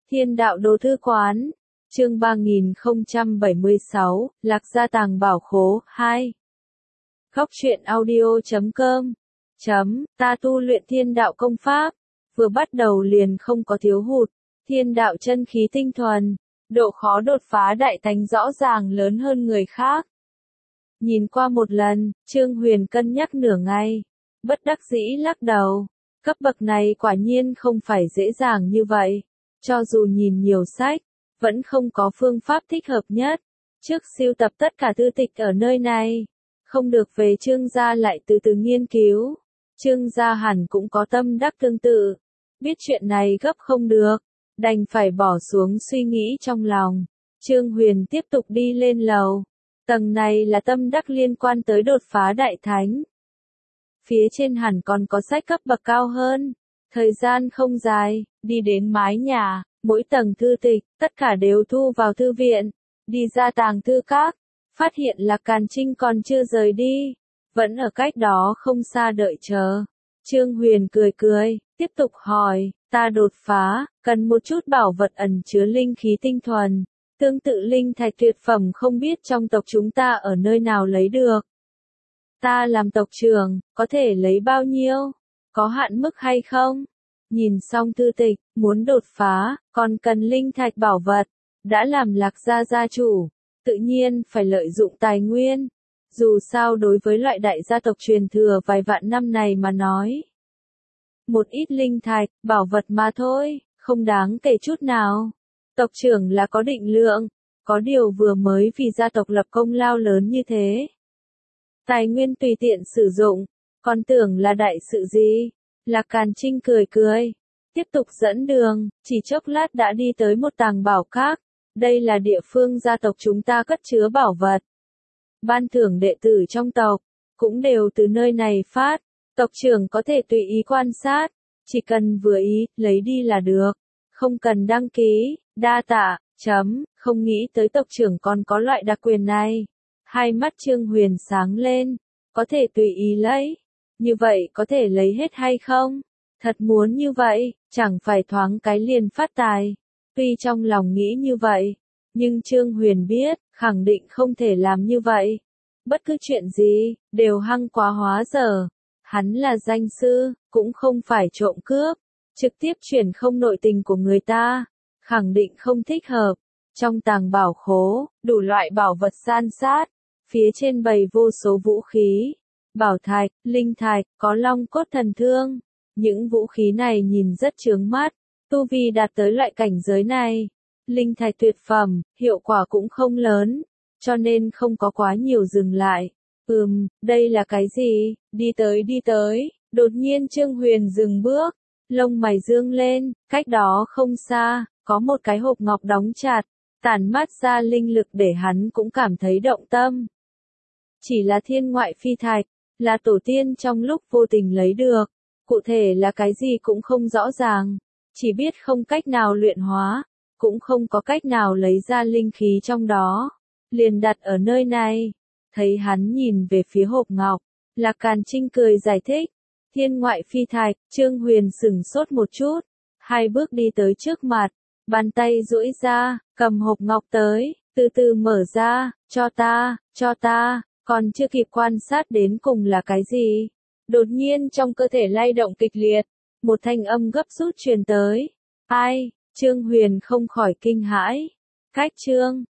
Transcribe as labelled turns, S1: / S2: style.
S1: Thiên đạo đồ thư quán, chương 3076, Lạc Gia Tàng Bảo Khố, 2. Khóc truyện audio.com Ta tu luyện thiên đạo công pháp, vừa bắt đầu liền không có thiếu hụt, thiên đạo chân khí tinh thuần, độ khó đột phá đại thánh rõ ràng lớn hơn người khác. Nhìn qua một lần, Trương Huyền cân nhắc nửa ngày, bất đắc dĩ lắc đầu, cấp bậc này quả nhiên không phải dễ dàng như vậy, cho dù nhìn nhiều sách, vẫn không có phương pháp thích hợp nhất. Trước sưu tập tất cả thư tịch ở nơi này, không được về Trương gia lại từ từ nghiên cứu. Trương gia hẳn cũng có tâm đắc tương tự, biết chuyện này gấp không được, đành phải bỏ xuống suy nghĩ trong lòng. Trương Huyền tiếp tục đi lên lầu, tầng này là tâm đắc liên quan tới đột phá đại thánh. Phía trên hẳn còn có sách cấp bậc cao hơn. Thời gian không dài, đi đến mái nhà, mỗi tầng thư tịch, tất cả đều thu vào thư viện, đi ra tàng thư các, phát hiện là Càn Trinh còn chưa rời đi, vẫn ở cách đó không xa đợi chờ. Trương Huyền cười cười, tiếp tục hỏi, ta đột phá, cần một chút bảo vật ẩn chứa linh khí tinh thuần, tương tự linh thạch tuyệt phẩm không biết trong tộc chúng ta ở nơi nào lấy được. Ta làm tộc trưởng, có thể lấy bao nhiêu? Có hạn mức hay không? Nhìn xong thư tịch, muốn đột phá, còn cần linh thạch bảo vật. Đã làm Lạc Gia gia chủ, tự nhiên phải lợi dụng tài nguyên. Dù sao đối với loại đại gia tộc truyền thừa vài vạn năm này mà nói, một ít linh thạch, bảo vật mà thôi, không đáng kể chút nào. Tộc trưởng là có định lượng, có điều vừa mới vì gia tộc lập công lao lớn như thế. Tài nguyên tùy tiện sử dụng, còn tưởng là đại sự gì. Lạc Càn Trinh cười cười, tiếp tục dẫn đường, chỉ chốc lát đã đi tới một tàng bảo các. Đây là địa phương gia tộc chúng ta cất chứa bảo vật. Ban thưởng đệ tử trong tộc, cũng đều từ nơi này phát. Tộc trưởng có thể tùy ý quan sát, chỉ cần vừa ý, lấy đi là được. Không cần đăng ký, đa tạ, không nghĩ tới tộc trưởng còn có loại đặc quyền này. Hai mắt Trương Huyền sáng lên, có thể tùy ý lấy. Như vậy có thể lấy hết hay không? Thật muốn như vậy, chẳng phải thoáng cái liền phát tài. Tuy trong lòng nghĩ như vậy, nhưng Trương Huyền biết, khẳng định không thể làm như vậy. Bất cứ chuyện gì, đều hăng quá hóa dở. Hắn là danh sư, cũng không phải trộm cướp. Trực tiếp chuyển không nội tình của người ta, khẳng định không thích hợp. Trong tàng bảo khố, đủ loại bảo vật san sát. Phía trên bày vô số vũ khí. Bảo thạch, linh thạch, có long cốt thần thương. Những vũ khí này nhìn rất chướng mắt, tu vi đạt tới loại cảnh giới này. Linh thạch tuyệt phẩm, hiệu quả cũng không lớn, cho nên không có quá nhiều dừng lại. Đây là cái gì? Đi tới, đột nhiên Trương Huyền dừng bước, lông mày dương lên, cách đó không xa, có một cái hộp ngọc đóng chặt, tản mát ra linh lực để hắn cũng cảm thấy động tâm. Chỉ là thiên ngoại phi thạch, là tổ tiên trong lúc vô tình lấy được, cụ thể là cái gì cũng không rõ ràng, chỉ biết không cách nào luyện hóa, cũng không có cách nào lấy ra linh khí trong đó, liền đặt ở nơi này. Thấy hắn nhìn về phía hộp ngọc, Lạc Càn Trinh cười giải thích, thiên ngoại phi thạch. Trương Huyền sửng sốt một chút, hai bước đi tới trước mặt, bàn tay duỗi ra, cầm hộp ngọc tới, từ từ mở ra, cho ta. Còn chưa kịp quan sát đến cùng là cái gì, đột nhiên trong cơ thể lay động kịch liệt, một thanh âm gấp rút truyền tới. Ai? Trương Huyền không khỏi kinh hãi. Cách Trương,